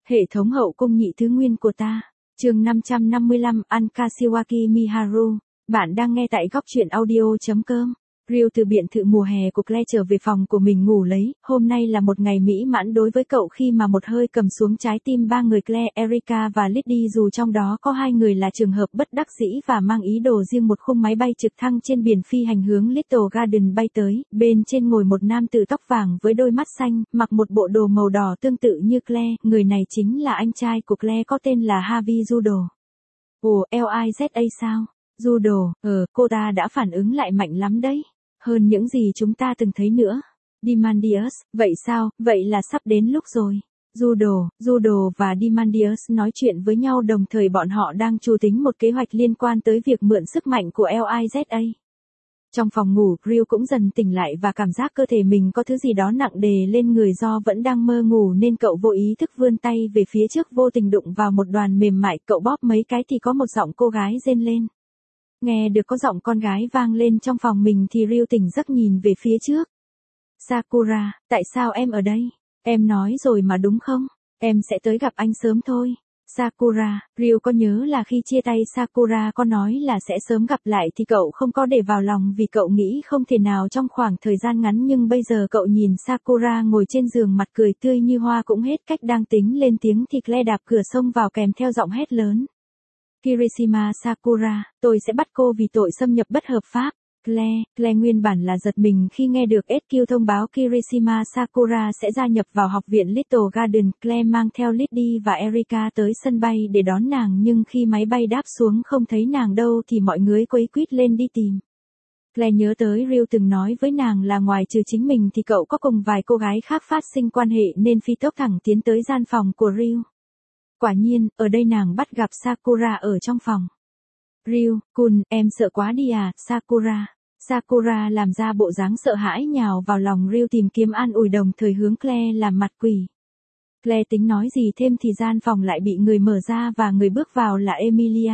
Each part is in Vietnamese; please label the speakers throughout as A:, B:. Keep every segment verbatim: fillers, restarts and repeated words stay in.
A: Hệ thống hậu cung nhị thứ nguyên của ta. Chương năm trăm năm mươi lăm An Kashiwaki Miharu. Bạn đang nghe tại góc truyện audio chấm com. Ryu từ biệt thự mùa hè của Claire trở về phòng của mình ngủ lấy. Hôm nay là một ngày mỹ mãn đối với cậu khi mà một hơi cầm xuống trái tim ba người Claire, Erica và Lydie, dù trong đó có hai người là trường hợp bất đắc dĩ và mang ý đồ riêng. Một khung máy bay trực thăng trên biển phi hành hướng Little Garden bay tới, bên trên ngồi một nam tử tóc vàng với đôi mắt xanh, mặc một bộ đồ màu đỏ tương tự như Claire. Người này chính là anh trai của Claire có tên là Harvey Judo. Ồ, Liza sao? Judo, ờ, cô ta đã phản ứng lại mạnh lắm đấy. Hơn những gì chúng ta từng thấy nữa. Dimandius, vậy sao, vậy là sắp đến lúc rồi. Judo, Judo và Dimandius nói chuyện với nhau đồng thời, bọn họ đang chu tính một kế hoạch liên quan tới việc mượn sức mạnh của Liza. Trong phòng ngủ, Ryu cũng dần tỉnh lại và cảm giác cơ thể mình có thứ gì đó nặng đè lên người. Do vẫn đang mơ ngủ nên cậu vô ý thức vươn tay về phía trước, vô tình đụng vào một đoàn mềm mại. Cậu bóp mấy cái thì có một giọng cô gái rên lên. Nghe được có giọng con gái vang lên trong phòng mình thì Ryu tỉnh giấc nhìn về phía trước. Sakura, tại sao em ở đây? Em nói rồi mà đúng không? Em sẽ tới gặp anh sớm thôi. Sakura, Ryu có nhớ là khi chia tay Sakura có nói là sẽ sớm gặp lại thì cậu không có để vào lòng vì cậu nghĩ không thể nào trong khoảng thời gian ngắn, nhưng bây giờ cậu nhìn Sakura ngồi trên giường mặt cười tươi như hoa cũng hết cách. Đang tính lên tiếng thì Claire đạp cửa xông vào kèm theo giọng hét lớn. Kirishima Sakura, tôi sẽ bắt cô vì tội xâm nhập bất hợp pháp. Claire, Claire nguyên bản là giật mình khi nghe được ét quy thông báo Kirishima Sakura sẽ gia nhập vào học viện Little Garden. Claire mang theo Lydie và Erica tới sân bay để đón nàng, nhưng khi máy bay đáp xuống không thấy nàng đâu thì mọi người quấy quýt lên đi tìm. Claire nhớ tới Ryu từng nói với nàng là ngoài trừ chính mình thì cậu có cùng vài cô gái khác phát sinh quan hệ, nên phi tốc thẳng tiến tới gian phòng của Ryu. Quả nhiên, ở đây nàng bắt gặp Sakura ở trong phòng. Ryu-kun, em sợ quá đi à, Sakura. Sakura làm ra bộ dáng sợ hãi nhào vào lòng Ryu tìm kiếm an ủi, đồng thời hướng Claire làm mặt quỷ. Claire tính nói gì thêm thì gian phòng lại bị người mở ra và người bước vào là Emilia.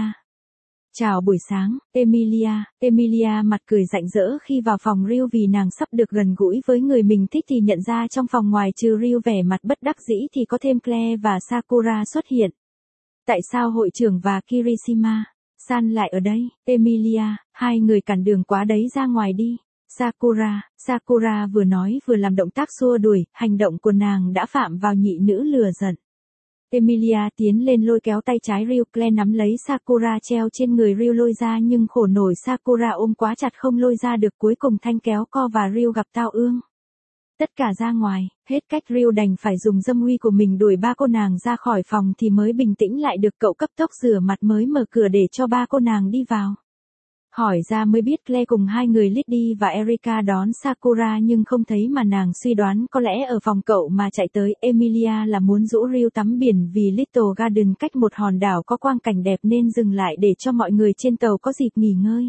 A: Chào buổi sáng, Emilia. Emilia mặt cười rạng rỡ khi vào phòng Ryu vì nàng sắp được gần gũi với người mình thích thì nhận ra trong phòng ngoài trừ Ryu vẻ mặt bất đắc dĩ thì có thêm Claire và Sakura xuất hiện. Tại sao hội trưởng và Kirishima San lại ở đây? Emilia, hai người cản đường quá đấy, ra ngoài đi. Sakura, Sakura vừa nói vừa làm động tác xua đuổi, hành động của nàng đã phạm vào nhị nữ lừa giận. Emilia tiến lên lôi kéo tay trái Ryu. Claire nắm lấy Sakura treo trên người Ryu lôi ra, nhưng khổ nổi Sakura ôm quá chặt không lôi ra được, cuối cùng thanh kéo co và Ryu gặp tao ương. Tất cả ra ngoài, hết cách Ryu đành phải dùng dâm uy của mình đuổi ba cô nàng ra khỏi phòng thì mới bình tĩnh lại được. Cậu cấp tốc rửa mặt mới mở cửa để cho ba cô nàng đi vào. Hỏi ra mới biết Claire cùng hai người Lydie và Erica đón Sakura nhưng không thấy, mà nàng suy đoán có lẽ ở phòng cậu mà chạy tới. Emilia là muốn rủ Ryu tắm biển vì Little Garden cách một hòn đảo có quang cảnh đẹp nên dừng lại để cho mọi người trên tàu có dịp nghỉ ngơi.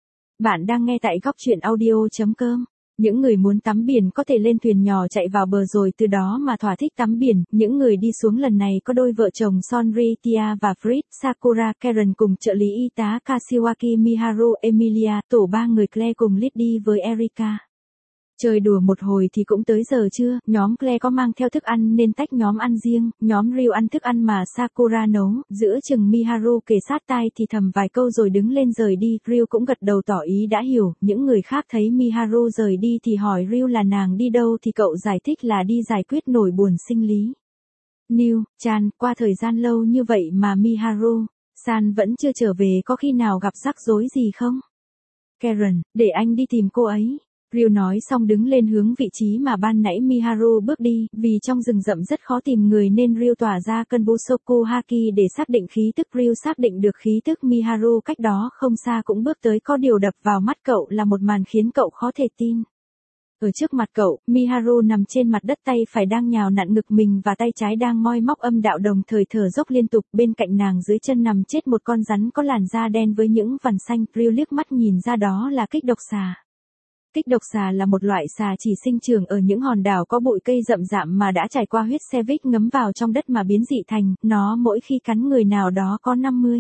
A: Bạn đang nghe tại góc truyện audio chấm com. Những người muốn tắm biển có thể lên thuyền nhỏ chạy vào bờ rồi từ đó mà thỏa thích tắm biển. Những người đi xuống lần này có đôi vợ chồng Sonri, Tia và Fritz, Sakura, Karen cùng trợ lý y tá Kashiwaki Miharu, Emilia, tổ ba người Claire cùng Lydie với Erica. Chơi đùa một hồi thì cũng tới giờ trưa. Nhóm Claire có mang theo thức ăn nên tách nhóm ăn riêng. Nhóm Ryu ăn thức ăn mà Sakura nấu. Giữa chừng Miharu kề sát tai thì thầm vài câu rồi đứng lên rời đi. Ryu cũng gật đầu tỏ ý đã hiểu. Những người khác thấy Miharu rời đi thì hỏi Ryu là nàng đi đâu thì cậu giải thích là đi giải quyết nỗi buồn sinh lý. New, Chan, qua thời gian lâu như vậy mà Miharu San vẫn chưa trở về, có khi nào gặp rắc rối gì không? Karen, để anh đi tìm cô ấy. Ryu nói xong đứng lên hướng vị trí mà ban nãy Miharu bước đi. Vì trong rừng rậm rất khó tìm người nên Ryu tỏa ra cơn Busoku Haki để xác định khí tức. Ryu xác định được khí tức Miharu cách đó không xa cũng bước tới. Có điều đập vào mắt cậu là một màn khiến cậu khó thể tin. Ở trước mặt cậu, Miharu nằm trên mặt đất, tay phải đang nhào nặn ngực mình và tay trái đang moi móc âm đạo, đồng thời thở dốc liên tục. Bên cạnh nàng dưới chân nằm chết một con rắn có làn da đen với những vằn xanh. Ryu liếc mắt nhìn ra đó là kích độc xà. Kích độc xà là một loại xà chỉ sinh trưởng ở những hòn đảo có bụi cây rậm rạp mà đã trải qua huyết Cevic ngấm vào trong đất mà biến dị thành. Nó mỗi khi cắn người nào đó có năm mươi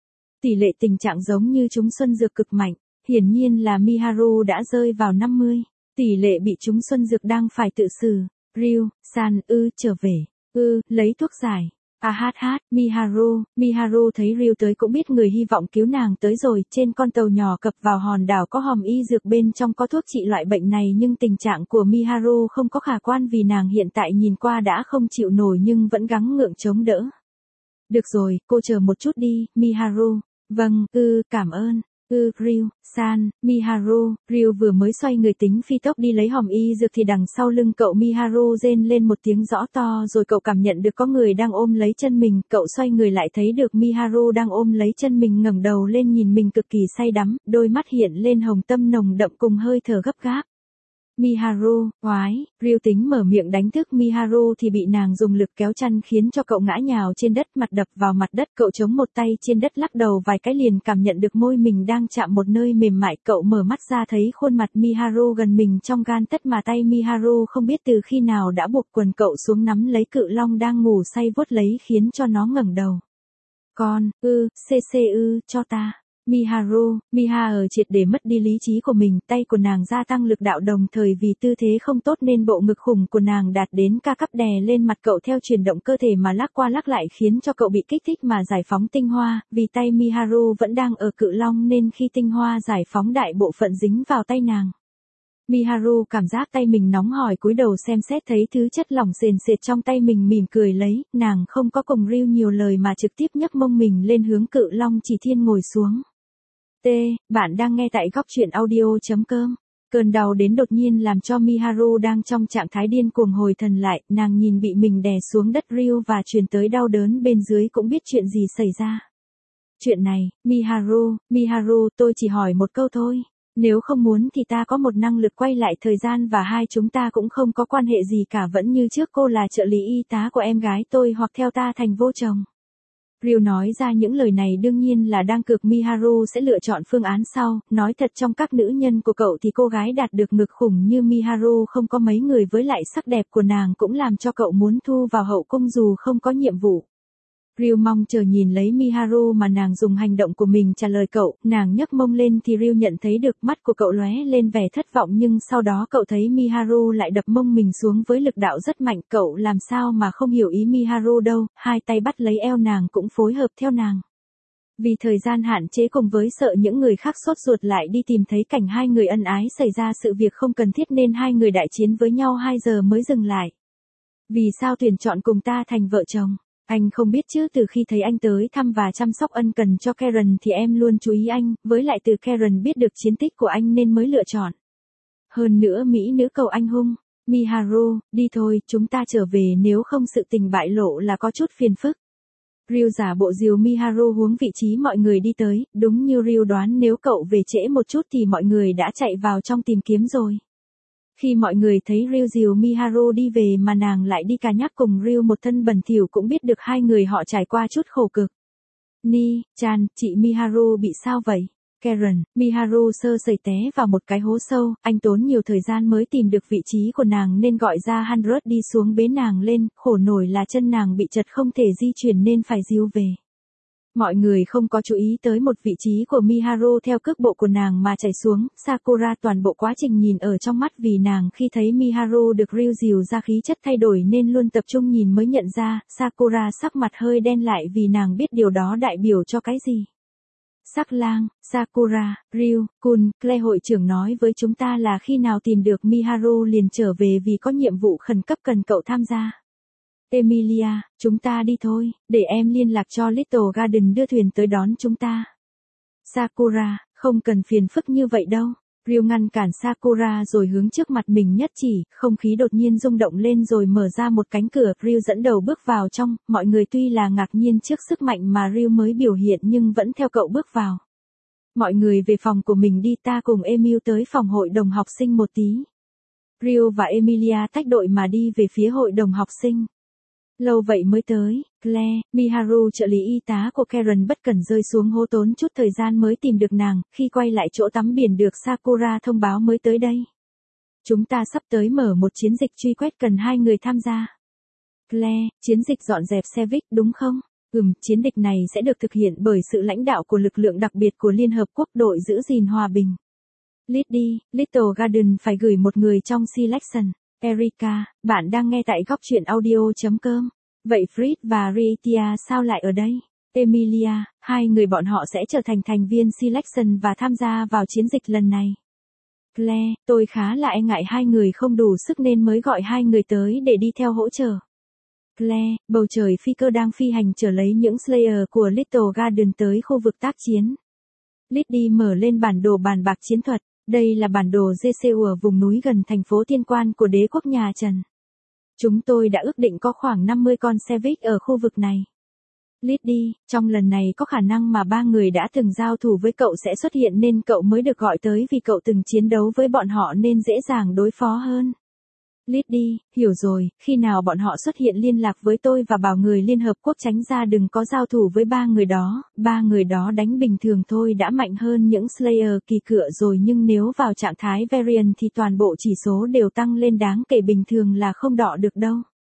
A: tỷ lệ tình trạng giống như trúng xuân dược cực mạnh. Hiển nhiên là Miharu đã rơi vào năm mươi tỷ lệ bị trúng xuân dược đang phải tự xử. Ryu, San, ư, trở về. Ư, lấy thuốc giải. À hát hát, Miharu, Miharu thấy Ryu tới cũng biết người hy vọng cứu nàng tới rồi, trên con tàu nhỏ cập vào hòn đảo có hòm y dược bên trong có thuốc trị loại bệnh này nhưng tình trạng của Miharu không có khả quan vì nàng hiện tại nhìn qua đã không chịu nổi nhưng vẫn gắng ngượng chống đỡ. Được rồi, cô chờ một chút đi, Miharu. Vâng, ư, cảm ơn. Ừ, Ryu, san, Miharu, Ryu vừa mới xoay người tính phi tốc đi lấy hòm y dược thì đằng sau lưng cậu Miharu rên lên một tiếng rõ to rồi cậu cảm nhận được có người đang ôm lấy chân mình, cậu xoay người lại thấy được Miharu đang ôm lấy chân mình ngẩng đầu lên nhìn mình cực kỳ say đắm, đôi mắt hiện lên hồng tâm nồng đậm cùng hơi thở gấp gáp. Miharu, oái, Ryu tính mở miệng đánh thức Miharu thì bị nàng dùng lực kéo chăn khiến cho cậu ngã nhào trên đất mặt đập vào mặt đất cậu chống một tay trên đất lắc đầu vài cái liền cảm nhận được môi mình đang chạm một nơi mềm mại cậu mở mắt ra thấy khuôn mặt Miharu gần mình trong gan tất mà tay Miharu không biết từ khi nào đã buộc quần cậu xuống nắm lấy cự long đang ngủ say vuốt lấy khiến cho nó ngẩng đầu. Con, ư, cc ư, cho ta. Miharu, Miha ở triệt để mất đi lý trí của mình, tay của nàng gia tăng lực đạo đồng thời vì tư thế không tốt nên bộ ngực khủng của nàng đạt đến ca cấp đè lên mặt cậu theo chuyển động cơ thể mà lắc qua lắc lại khiến cho cậu bị kích thích mà giải phóng tinh hoa, vì tay Miharu vẫn đang ở cự long nên khi tinh hoa giải phóng đại bộ phận dính vào tay nàng. Miharu cảm giác tay mình nóng hổi cúi đầu xem xét thấy thứ chất lỏng sền sệt trong tay mình mỉm cười lấy, nàng không có cùng Ryu nhiều lời mà trực tiếp nhấc mông mình lên hướng cự long chỉ thiên ngồi xuống. T, bạn đang nghe tại góc truyện audio.com. Cơn đau đến đột nhiên làm cho Miharu đang trong trạng thái điên cuồng hồi thần lại, nàng nhìn bị mình đè xuống đất Ryu và truyền tới đau đớn bên dưới cũng biết chuyện gì xảy ra. Chuyện này, Miharu, Miharu tôi chỉ hỏi một câu thôi, nếu không muốn thì ta có một năng lực quay lại thời gian và hai chúng ta cũng không có quan hệ gì cả vẫn như trước cô là trợ lý y tá của em gái tôi hoặc theo ta thành vô chồng. Ryu nói ra những lời này đương nhiên là đang cược Miharu sẽ lựa chọn phương án sau, nói thật trong các nữ nhân của cậu thì cô gái đạt được ngực khủng như Miharu không có mấy người với lại sắc đẹp của nàng cũng làm cho cậu muốn thu vào hậu cung dù không có nhiệm vụ. Ryu mong chờ nhìn lấy Miharu mà nàng dùng hành động của mình trả lời cậu, nàng nhấc mông lên thì Ryu nhận thấy được mắt của cậu lóe lên vẻ thất vọng nhưng sau đó cậu thấy Miharu lại đập mông mình xuống với lực đạo rất mạnh, cậu làm sao mà không hiểu ý Miharu đâu, hai tay bắt lấy eo nàng cũng phối hợp theo nàng. Vì thời gian hạn chế cùng với sợ những người khác sốt ruột lại đi tìm thấy cảnh hai người ân ái xảy ra sự việc không cần thiết nên hai người đại chiến với nhau hai giờ mới dừng lại. Vì sao tuyển chọn cùng ta thành vợ chồng? Anh không biết chứ từ khi thấy anh tới thăm và chăm sóc ân cần cho Karen thì em luôn chú ý anh, với lại từ Karen biết được chiến tích của anh nên mới lựa chọn. Hơn nữa mỹ nữ cầu anh hung. Miharu, đi thôi, chúng ta trở về nếu không sự tình bại lộ là có chút phiền phức. Ryu giả bộ dìu Miharu hướng vị trí mọi người đi tới, đúng như Ryu đoán nếu cậu về trễ một chút thì mọi người đã chạy vào trong tìm kiếm rồi. Khi mọi người thấy Ryu dìu Miharu đi về mà nàng lại đi cà nhắc cùng Ryu một thân bẩn thỉu cũng biết được hai người họ trải qua chút khổ cực. Ni, Chan, chị Miharu bị sao vậy? Karen, Miharu sơ sẩy té vào một cái hố sâu, anh tốn nhiều thời gian mới tìm được vị trí của nàng nên gọi ra Hanrod đi xuống bế nàng lên, khổ nổi là chân nàng bị chật không thể di chuyển nên phải dìu về. Mọi người không có chú ý tới một vị trí của Miharu theo cước bộ của nàng mà chảy xuống, Sakura toàn bộ quá trình nhìn ở trong mắt vì nàng khi thấy Miharu được Ryu dìu ra khí chất thay đổi nên luôn tập trung nhìn mới nhận ra, Sakura sắc mặt hơi đen lại vì nàng biết điều đó đại biểu cho cái gì. Sắc lang, Sakura, Ryu, Kun, Clay hội trưởng nói với chúng ta là khi nào tìm được Miharu liền trở về vì có nhiệm vụ khẩn cấp cần cậu tham gia. Emilia, chúng ta đi thôi, để em liên lạc cho Little Garden đưa thuyền tới đón chúng ta. Sakura, không cần phiền phức như vậy đâu. Ryu ngăn cản Sakura rồi hướng trước mặt mình nhất chỉ, không khí đột nhiên rung động lên rồi mở ra một cánh cửa, Ryu dẫn đầu bước vào trong, mọi người tuy là ngạc nhiên trước sức mạnh mà Ryu mới biểu hiện nhưng vẫn theo cậu bước vào. Mọi người về phòng của mình đi ta cùng Emil tới phòng hội đồng học sinh một tí. Ryu và Emilia tách đội mà đi về phía hội đồng học sinh. Lâu vậy mới tới, Claire, Miharu trợ lý y tá của Karen bất cẩn rơi xuống hố tốn chút thời gian mới tìm được nàng, khi quay lại chỗ tắm biển được Sakura thông báo mới tới đây. Chúng ta sắp tới mở một chiến dịch truy quét cần hai người tham gia. Claire, chiến dịch dọn dẹp xe vích đúng không? Ừm, chiến dịch này sẽ được thực hiện bởi sự lãnh đạo của lực lượng đặc biệt của Liên Hợp Quốc đội giữ gìn hòa bình. Liddy, Little Garden phải gửi một người trong selection. Erika, bạn đang nghe tại góc truyện audio.com. Vậy Fritz và Ritia sao lại ở đây? Emilia, hai người bọn họ sẽ trở thành thành viên selection và tham gia vào chiến dịch lần này. Claire, tôi khá là e ngại hai người không đủ sức nên mới gọi hai người tới để đi theo hỗ trợ. Claire, bầu trời phi cơ đang phi hành chở lấy những Slayer của Little Garden tới khu vực tác chiến. Liddy mở lên bản đồ bàn bạc chiến thuật. Đây là bản đồ giê xê u ở vùng núi gần thành phố Thiên Quan của đế quốc nhà Trần. Chúng tôi đã ước định có khoảng năm mươi con Sevic ở khu vực này. Liddy, trong lần này có khả năng mà ba người đã từng giao thủ với cậu sẽ xuất hiện nên cậu mới được gọi tới vì cậu từng chiến đấu với bọn họ nên dễ dàng đối phó hơn. Liddy, hiểu rồi, khi nào bọn họ xuất hiện liên lạc với tôi và bảo người Liên Hợp Quốc tránh ra đừng có giao thủ với ba người đó, ba người đó đánh bình thường thôi đã mạnh hơn những Slayer kỳ cựa rồi nhưng nếu vào trạng thái Variant thì toàn bộ chỉ số đều tăng lên đáng kể bình thường là không đọ được đâu.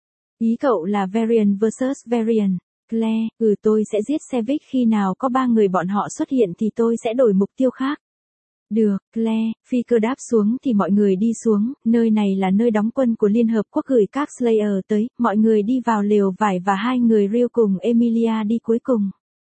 A: Ý cậu là Variant versus Variant. Claire, ừ tôi sẽ giết Sevic khi nào có ba người bọn họ xuất hiện thì tôi sẽ đổi mục tiêu khác. Được, Claire, phi cơ đáp xuống thì mọi người đi xuống, nơi này là nơi đóng quân của Liên Hợp Quốc gửi các Slayer tới, mọi người đi vào lều vải và hai người Real cùng Emilia đi cuối cùng.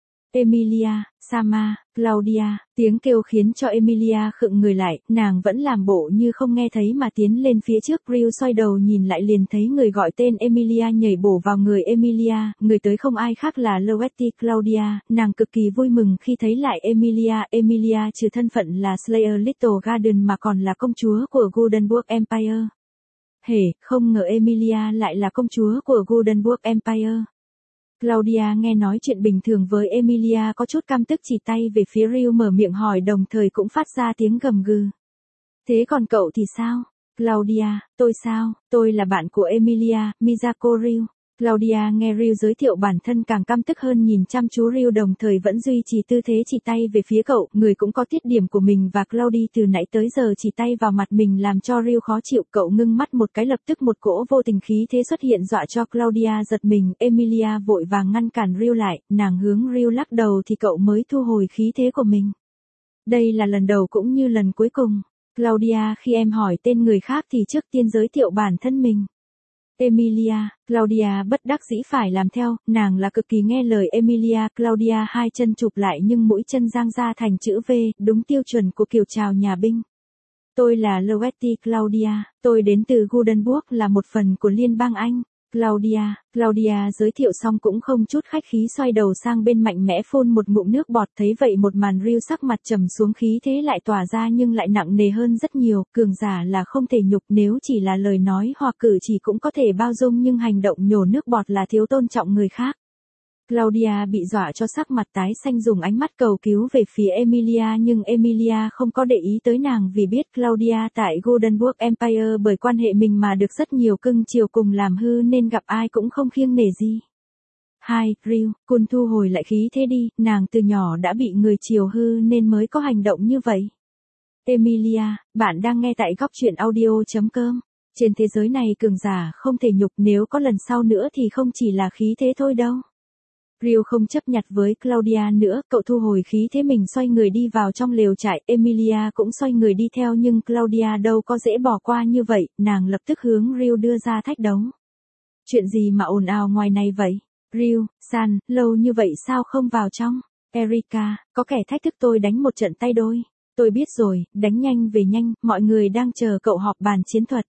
A: Emilia, Sama, Claudia, tiếng kêu khiến cho Emilia khựng người lại, nàng vẫn làm bộ như không nghe thấy mà tiến lên phía trước. Real xoay đầu nhìn lại liền thấy người gọi tên Emilia nhảy bổ vào người Emilia, người tới không ai khác là Loetti Claudia, nàng cực kỳ vui mừng khi thấy lại Emilia. Emilia trừ thân phận là Slayer Little Garden mà còn là công chúa của Goldenburg Empire. Hề, không ngờ Emilia lại là công chúa của Goldenburg Empire. Claudia nghe nói chuyện bình thường với Emilia có chút căm tức chỉ tay về phía Real mở miệng hỏi đồng thời cũng phát ra tiếng gầm gừ. Thế còn cậu thì sao? Claudia, tôi sao? Tôi là bạn của Emilia, Miyako Real. Claudia nghe Real giới thiệu bản thân càng căm tức hơn nhìn chăm chú Real đồng thời vẫn duy trì tư thế chỉ tay về phía cậu, người cũng có tiết điểm của mình và Claudia từ nãy tới giờ chỉ tay vào mặt mình làm cho Real khó chịu. Cậu ngưng mắt một cái lập tức một cỗ vô tình khí thế xuất hiện dọa cho Claudia giật mình. Emilia vội vàng ngăn cản Real lại, nàng hướng Real lắc đầu thì cậu mới thu hồi khí thế của mình. Đây là lần đầu cũng như lần cuối cùng. Claudia khi em hỏi tên người khác thì trước tiên giới thiệu bản thân mình. Emilia, Claudia bất đắc dĩ phải làm theo, nàng là cực kỳ nghe lời Emilia. Claudia hai chân chụp lại nhưng mũi chân giang ra thành chữ V, đúng tiêu chuẩn của kiểu chào nhà binh. Tôi là Loetti Claudia, tôi đến từ Goldenburg là một phần của Liên bang Anh. Claudia, Claudia giới thiệu xong cũng không chút khách khí xoay đầu sang bên mạnh mẽ phun một ngụm nước bọt thấy vậy một màn Real sắc mặt trầm xuống khí thế lại tỏa ra nhưng lại nặng nề hơn rất nhiều, cường giả là không thể nhục nếu chỉ là lời nói hoặc cử chỉ cũng có thể bao dung nhưng hành động nhổ nước bọt là thiếu tôn trọng người khác. Claudia bị dọa cho sắc mặt tái xanh dùng ánh mắt cầu cứu về phía Emilia nhưng Emilia không có để ý tới nàng vì biết Claudia tại Goldenburg Empire bởi quan hệ mình mà được rất nhiều cưng chiều cùng làm hư nên gặp ai cũng không kiêng nể gì. Hai, Real, Kun thu hồi lại khí thế đi, nàng từ nhỏ đã bị người chiều hư nên mới có hành động như vậy. Emilia, bạn đang nghe tại góc truyện audio chấm com. Trên thế giới này cường giả không thể nhục nếu có lần sau nữa thì không chỉ là khí thế thôi đâu. Real không chấp nhặt với Claudia nữa, cậu thu hồi khí thế mình xoay người đi vào trong lều trại, Emilia cũng xoay người đi theo nhưng Claudia đâu có dễ bỏ qua như vậy, nàng lập tức hướng Real đưa ra thách đấu. Chuyện gì mà ồn ào ngoài này vậy? Real, San, lâu như vậy sao không vào trong? Erika, có kẻ thách thức tôi đánh một trận tay đôi. Tôi biết rồi, đánh nhanh về nhanh, mọi người đang chờ cậu họp bàn chiến thuật.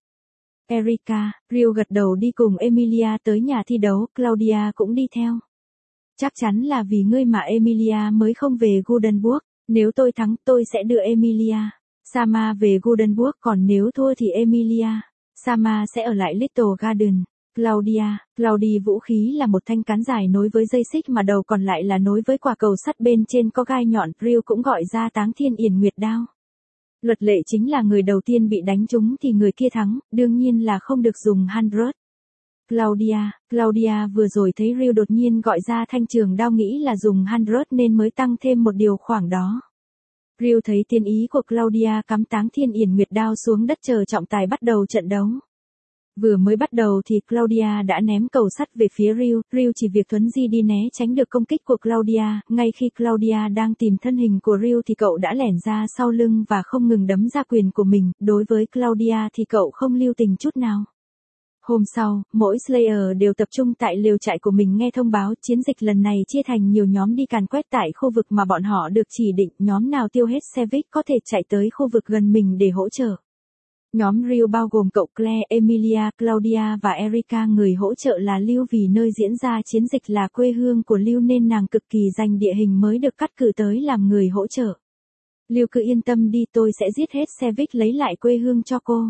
A: Erika, Real gật đầu đi cùng Emilia tới nhà thi đấu, Claudia cũng đi theo. Chắc chắn là vì ngươi mà Emilia mới không về Goldenburg, nếu tôi thắng tôi sẽ đưa Emilia, Sama về Goldenburg còn nếu thua thì Emilia, Sama sẽ ở lại Little Garden. Claudia, Claudia vũ khí là một thanh cán dài nối với dây xích mà đầu còn lại là nối với quả cầu sắt bên trên có gai nhọn, Real cũng gọi ra Táng Thiên Yển Nguyệt Đao. Luật lệ chính là người đầu tiên bị đánh trúng thì người kia thắng, đương nhiên là không được dùng hundred. Claudia, Claudia vừa rồi thấy Real đột nhiên gọi ra thanh trường đao nghĩ là dùng hundred nên mới tăng thêm một điều khoảng đó. Real thấy tiên ý của Claudia cắm Táng Thiên Yển Nguyệt Đao xuống đất chờ trọng tài bắt đầu trận đấu. Vừa mới bắt đầu thì Claudia đã ném cầu sắt về phía Real, Real chỉ việc thuấn di đi né tránh được công kích của Claudia, ngay khi Claudia đang tìm thân hình của Real thì cậu đã lẻn ra sau lưng và không ngừng đấm ra quyền của mình, đối với Claudia thì cậu không lưu tình chút nào. Hôm sau, mỗi Slayer đều tập trung tại lều trại của mình nghe thông báo chiến dịch lần này chia thành nhiều nhóm đi càn quét tại khu vực mà bọn họ được chỉ định, nhóm nào tiêu hết Savage có thể chạy tới khu vực gần mình để hỗ trợ. Nhóm Real bao gồm cậu Claire, Emilia, Claudia và Erica, người hỗ trợ là Lưu vì nơi diễn ra chiến dịch là quê hương của Lưu nên nàng cực kỳ dành địa hình mới được cắt cử tới làm người hỗ trợ. Lưu cứ yên tâm đi, tôi sẽ giết hết Savage lấy lại quê hương cho cô.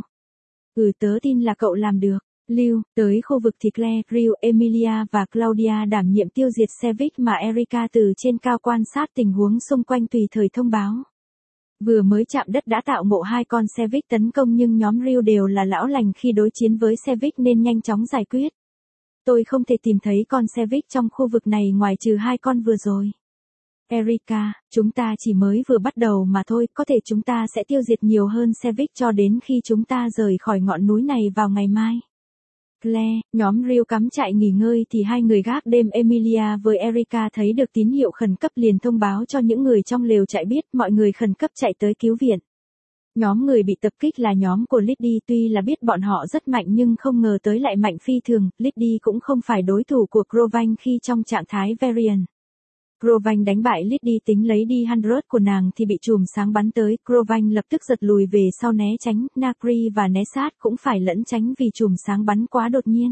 A: Ừ, tớ tin là cậu làm được. Lưu, tới khu vực thì Claire, Real, Emilia và Claudia đảm nhiệm tiêu diệt Savage mà Erica từ trên cao quan sát tình huống xung quanh tùy thời thông báo. Vừa mới chạm đất đã tạo ngộ hai con Savage tấn công nhưng nhóm Real đều là lão lành khi đối chiến với Savage nên nhanh chóng giải quyết. Tôi không thể tìm thấy con Savage trong khu vực này ngoài trừ hai con vừa rồi. Erica, chúng ta chỉ mới vừa bắt đầu mà thôi, có thể chúng ta sẽ tiêu diệt nhiều hơn Savage cho đến khi chúng ta rời khỏi ngọn núi này vào ngày mai. Claire, nhóm Real cắm trại nghỉ ngơi thì hai người gác đêm Emilia với Erica thấy được tín hiệu khẩn cấp liền thông báo cho những người trong lều trại biết, mọi người khẩn cấp chạy tới cứu viện. Nhóm người bị tập kích là nhóm của Liddy, tuy là biết bọn họ rất mạnh nhưng không ngờ tới lại mạnh phi thường, Liddy cũng không phải đối thủ của Grovanh khi trong trạng thái Variant. Grovanh đánh bại Liddy tính lấy đi Hundred của nàng thì bị chùm sáng bắn tới, Grovanh lập tức giật lùi về sau né tránh, Nakri và Nesat cũng phải lẫn tránh vì chùm sáng bắn quá đột nhiên.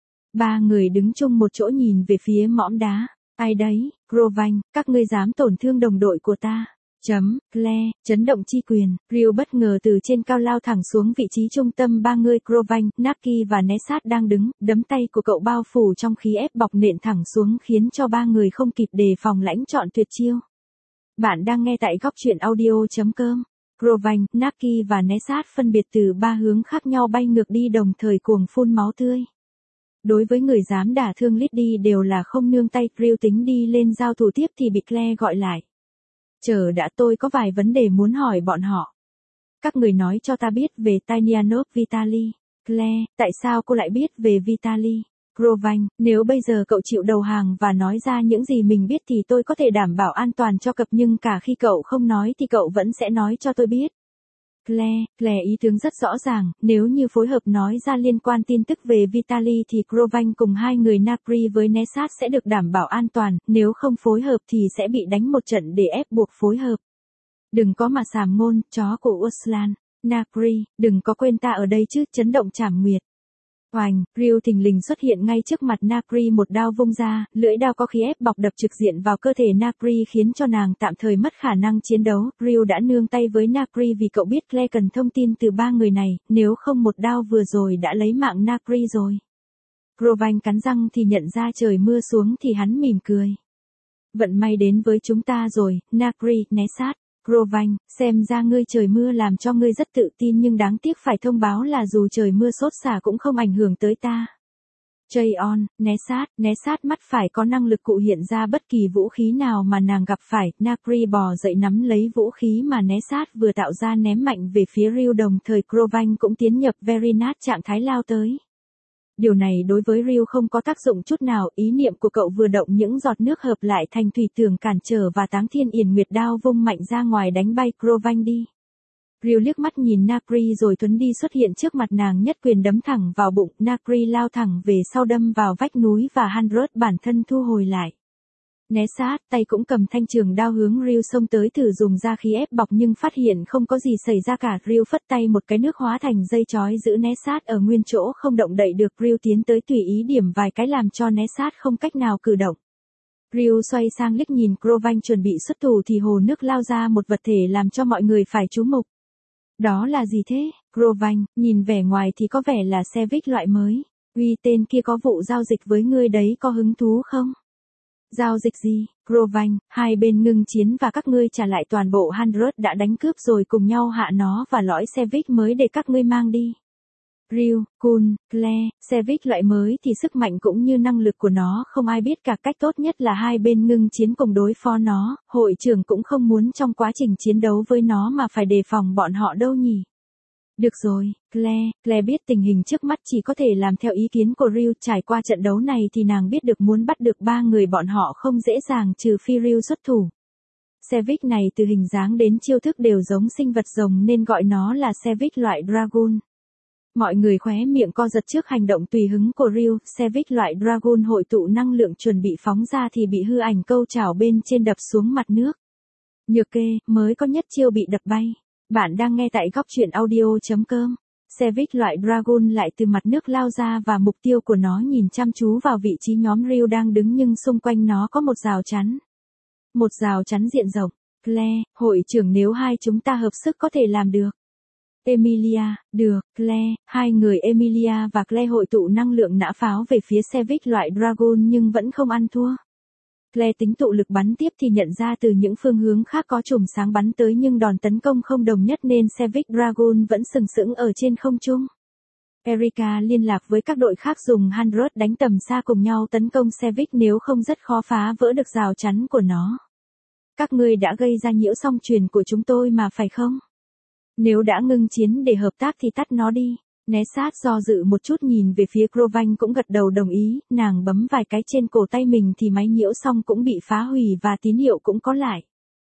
A: Ba người đứng chung một chỗ nhìn về phía mỏm đá. Ai đấy, Grovanh, các ngươi dám tổn thương đồng đội của ta. Chấm, Claire, chấn động chi quyền, Real bất ngờ từ trên cao lao thẳng xuống vị trí trung tâm ba người Grovanh, Naki và Nesat đang đứng, đấm tay của cậu bao phủ trong khí ép bọc nện thẳng xuống khiến cho ba người không kịp đề phòng lãnh chọn tuyệt chiêu. Bạn đang nghe tại góc truyện audio chấm com. Grovanh, Naki và Nesat phân biệt từ ba hướng khác nhau bay ngược đi đồng thời cuồng phun máu tươi. Đối với người dám đả thương Liddy đều là không nương tay, Real tính đi lên giao thủ tiếp thì bị Claire gọi lại. Chờ đã, tôi có vài vấn đề muốn hỏi bọn họ. Các người nói cho ta biết về Tanianov Vitali. Claire, tại sao cô lại biết về Vitali? Grovanh, nếu bây giờ cậu chịu đầu hàng và nói ra những gì mình biết thì tôi có thể đảm bảo an toàn cho cậu, nhưng cả khi cậu không nói thì cậu vẫn sẽ nói cho tôi biết. Claire, Claire ý tướng rất rõ ràng, nếu như phối hợp nói ra liên quan tin tức về Vitali thì Grovanh cùng hai người Nakri với Nesat sẽ được đảm bảo an toàn, nếu không phối hợp thì sẽ bị đánh một trận để ép buộc phối hợp. Đừng có mà sàm ngôn, chó của Uslan. Nakri, đừng có quên ta ở đây chứ, chấn động trảm nguyệt. Oành, Real thình lình xuất hiện ngay trước mặt Nakri, một đao vung ra, lưỡi đao có khí ép bọc đập trực diện vào cơ thể Nakri khiến cho nàng tạm thời mất khả năng chiến đấu. Real đã nương tay với Nakri vì cậu biết Claire cần thông tin từ ba người này, nếu không một đao vừa rồi đã lấy mạng Nakri rồi. Grovanh cắn răng thì nhận ra trời mưa xuống thì hắn mỉm cười. Vận may đến với chúng ta rồi, Nakri, Nesat. Grovanh, xem ra ngươi trời mưa làm cho ngươi rất tự tin nhưng đáng tiếc phải thông báo là dù trời mưa sốt xả cũng không ảnh hưởng tới ta. Jayon, Nesat, Nesat mắt phải có năng lực cụ hiện ra bất kỳ vũ khí nào mà nàng gặp phải, Nakri bò dậy nắm lấy vũ khí mà Nesat vừa tạo ra ném mạnh về phía Real, đồng thời Grovanh cũng tiến nhập Verinat trạng thái lao tới. Điều này đối với Real không có tác dụng chút nào, ý niệm của cậu vừa động những giọt nước hợp lại thành thủy tường cản trở và Táng Thiên Yển Nguyệt đao vung mạnh ra ngoài đánh bay Grovanh đi. Real liếc mắt nhìn Nakri rồi thuấn đi xuất hiện trước mặt nàng, nhất quyền đấm thẳng vào bụng, Nakri lao thẳng về sau đâm vào vách núi và Hundred bản thân thu hồi lại. Nesat tay cũng cầm thanh trường đao hướng Real xông tới thử dùng ra khí ép bọc nhưng phát hiện không có gì xảy ra cả. Real phất tay một cái nước hóa thành dây chói giữ Nesat ở nguyên chỗ không động đậy được. Real tiến tới tùy ý điểm vài cái làm cho Nesat không cách nào cử động. Real xoay sang liếc nhìn Grovanh chuẩn bị xuất thủ thì hồ nước lao ra một vật thể làm cho mọi người phải chú mục. Đó là gì thế? Grovanh, nhìn vẻ ngoài thì có vẻ là Savage loại mới. Uy, tên kia có vụ giao dịch với ngươi đấy, có hứng thú không? Giao dịch gì? Grovanh, hai bên ngưng chiến và các ngươi trả lại toàn bộ Hundred đã đánh cướp rồi cùng nhau hạ nó và lõi Savage mới để các ngươi mang đi. Real, Kun, Claire, Savage loại mới thì sức mạnh cũng như năng lực của nó không ai biết cả, cách tốt nhất là hai bên ngưng chiến cùng đối phó nó, hội trưởng cũng không muốn trong quá trình chiến đấu với nó mà phải đề phòng bọn họ đâu nhỉ. Được rồi, Claire, Claire biết tình hình trước mắt chỉ có thể làm theo ý kiến của Real, trải qua trận đấu này thì nàng biết được muốn bắt được ba người bọn họ không dễ dàng trừ phi Real xuất thủ. Savage này từ hình dáng đến chiêu thức đều giống sinh vật rồng nên gọi nó là Savage loại Dragon. Mọi người khóe miệng co giật trước hành động tùy hứng của Ryu, Savage loại Dragon hội tụ năng lượng chuẩn bị phóng ra thì bị hư ảnh câu chảo bên trên đập xuống mặt nước. Nhược kê, mới có nhất chiêu bị đập bay. Bạn đang nghe tại góc truyện audio chấm com. Savage loại Dragon lại từ mặt nước lao ra và mục tiêu của nó nhìn chăm chú vào vị trí nhóm Ryu đang đứng nhưng xung quanh nó có một rào chắn. Một rào chắn diện rộng. Claire, hội trưởng nếu hai chúng ta hợp sức có thể làm được. Emilia, được, Claire, hai người Emilia và Claire hội tụ năng lượng nã pháo về phía Savage loại Dragon nhưng vẫn không ăn thua. Claire tính tụ lực bắn tiếp thì nhận ra từ những phương hướng khác có chùm sáng bắn tới nhưng đòn tấn công không đồng nhất nên Savage Dragon vẫn sừng sững ở trên không trung. Erika liên lạc với các đội khác dùng Handrod đánh tầm xa cùng nhau tấn công Savage nếu không rất khó phá vỡ được rào chắn của nó. Các ngươi đã gây ra nhiễu song truyền của chúng tôi mà phải không? Nếu đã ngưng chiến để hợp tác thì tắt nó đi. Nessat do dự một chút nhìn về phía Grovanh cũng gật đầu đồng ý, nàng bấm vài cái trên cổ tay mình thì máy nhiễu song cũng bị phá hủy và tín hiệu cũng có lại.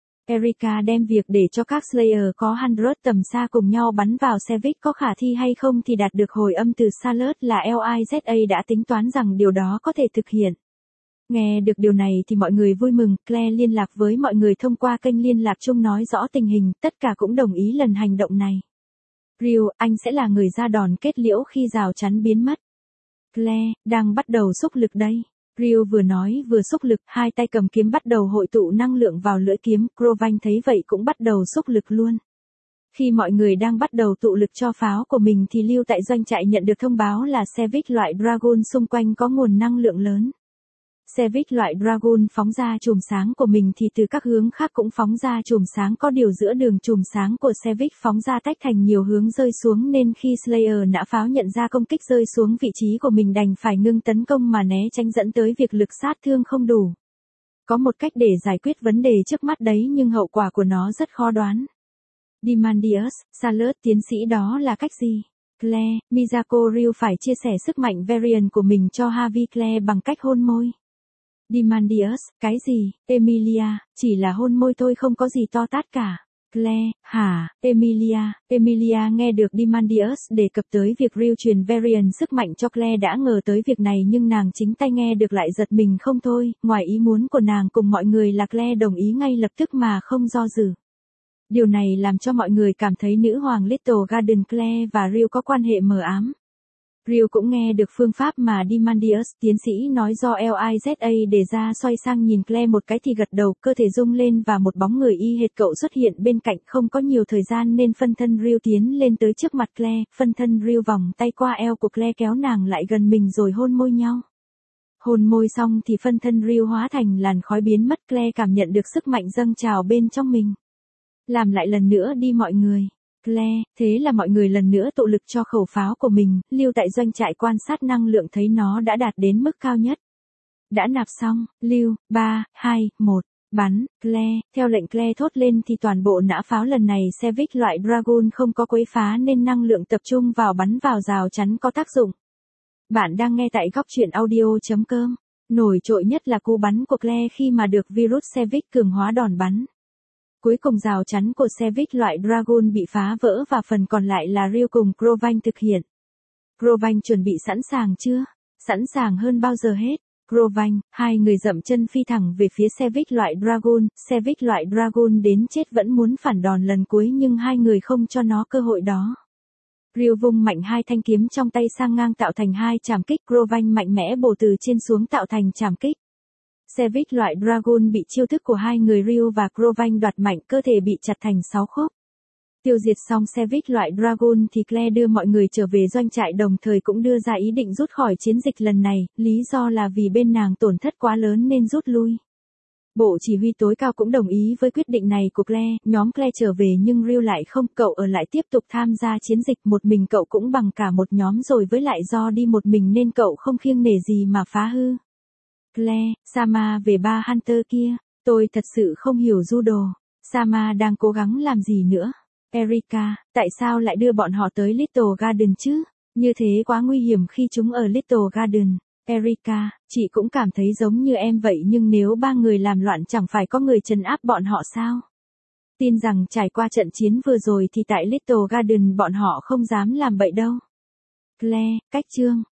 A: Erika đem việc để cho các Slayer có Handrod tầm xa cùng nhau bắn vào Savage có khả thi hay không thì đạt được hồi âm từ Charlotte là Liza đã tính toán rằng điều đó có thể thực hiện. Nghe được điều này thì mọi người vui mừng, Claire liên lạc với mọi người thông qua kênh liên lạc chung nói rõ tình hình, tất cả cũng đồng ý lần hành động này. Ryu, anh sẽ là người ra đòn kết liễu khi rào chắn biến mất. Claire, đang bắt đầu xúc lực đây. Ryu vừa nói vừa xúc lực, hai tay cầm kiếm bắt đầu hội tụ năng lượng vào lưỡi kiếm, Grovanh thấy vậy cũng bắt đầu xúc lực luôn. Khi mọi người đang bắt đầu tụ lực cho pháo của mình thì Lưu tại doanh trại nhận được thông báo là Savage loại Dragon xung quanh có nguồn năng lượng lớn. Savage loại Dragon phóng ra chùm sáng của mình thì từ các hướng khác cũng phóng ra chùm sáng có điều giữa đường chùm sáng của Savage phóng ra tách thành nhiều hướng rơi xuống nên khi Slayer nã pháo nhận ra công kích rơi xuống vị trí của mình đành phải ngưng tấn công mà né tránh dẫn tới việc lực sát thương không đủ. Có một cách để giải quyết vấn đề trước mắt đấy nhưng hậu quả của nó rất khó đoán. Dimandius, Charlotte tiến sĩ đó là cách gì? Claire, Miyako Ryu phải chia sẻ sức mạnh Varian của mình cho Harvey Claire bằng cách hôn môi. Dimandius, cái gì, Emilia, chỉ là hôn môi thôi không có gì to tát cả. Claire, hả, Emilia, Emilia nghe được Dimandius đề cập tới việc Ryu truyền Varian sức mạnh cho Claire đã ngờ tới việc này nhưng nàng chính tay nghe được lại giật mình không thôi, ngoài ý muốn của nàng cùng mọi người là Claire đồng ý ngay lập tức mà không do dự. Điều này làm cho mọi người cảm thấy nữ hoàng Little Garden Claire và Ryu có quan hệ mờ ám. Ryu cũng nghe được phương pháp mà Dimandius tiến sĩ nói do Liza đề ra xoay sang nhìn Claire một cái thì gật đầu, cơ thể rung lên và một bóng người y hệt cậu xuất hiện bên cạnh không có nhiều thời gian nên phân thân Ryu tiến lên tới trước mặt Claire, phân thân Ryu vòng tay qua eo của Claire kéo nàng lại gần mình rồi hôn môi nhau. Hôn môi xong thì phân thân Ryu hóa thành làn khói biến mất Claire cảm nhận được sức mạnh dâng trào bên trong mình. Làm lại lần nữa đi mọi người. Claire, thế là mọi người lần nữa tụ lực cho khẩu pháo của mình, Lưu tại doanh trại quan sát năng lượng thấy nó đã đạt đến mức cao nhất. Đã nạp xong, Lưu, ba, hai, một, bắn, Claire, theo lệnh Claire thốt lên thì toàn bộ nã pháo lần này Savage loại Dragon không có quấy phá nên năng lượng tập trung vào bắn vào rào chắn có tác dụng. Bạn đang nghe tại góc truyện audio chấm com, nổi trội nhất là cú bắn của Claire khi mà được virus Savage cường hóa đòn bắn. Cuối cùng rào chắn của Savage loại Dragon bị phá vỡ và phần còn lại là Ryu cùng Grovanh thực hiện. Grovanh chuẩn bị sẵn sàng chưa? Sẵn sàng hơn bao giờ hết. Grovanh, hai người dậm chân phi thẳng về phía Savage loại Dragon. Savage loại Dragon đến chết vẫn muốn phản đòn lần cuối nhưng hai người không cho nó cơ hội đó. Ryu vung mạnh hai thanh kiếm trong tay sang ngang tạo thành hai chảm kích. Grovanh mạnh mẽ bổ từ trên xuống tạo thành chảm kích. Savage loại Dragon bị chiêu thức của hai người Ryu và Grovanh đoạt mạnh, cơ thể bị chặt thành sáu khúc. Tiêu diệt xong Savage loại Dragon thì Claire đưa mọi người trở về doanh trại đồng thời cũng đưa ra ý định rút khỏi chiến dịch lần này, lý do là vì bên nàng tổn thất quá lớn nên rút lui. Bộ chỉ huy tối cao cũng đồng ý với quyết định này của Claire, nhóm Claire trở về nhưng Ryu lại không, cậu ở lại tiếp tục tham gia chiến dịch, một mình cậu cũng bằng cả một nhóm rồi với lại do đi một mình nên cậu không kiêng nể gì mà phá hư. Claire, Sama về ba Hunter kia, tôi thật sự không hiểu judo. Sama đang cố gắng làm gì nữa? Erika, tại sao lại đưa bọn họ tới Little Garden chứ? Như thế quá nguy hiểm khi chúng ở Little Garden. Erika, chị cũng cảm thấy giống như em vậy nhưng nếu ba người làm loạn chẳng phải có người trấn áp bọn họ sao? Tin rằng trải qua trận chiến vừa rồi thì tại Little Garden bọn họ không dám làm bậy đâu. Claire, cách chương.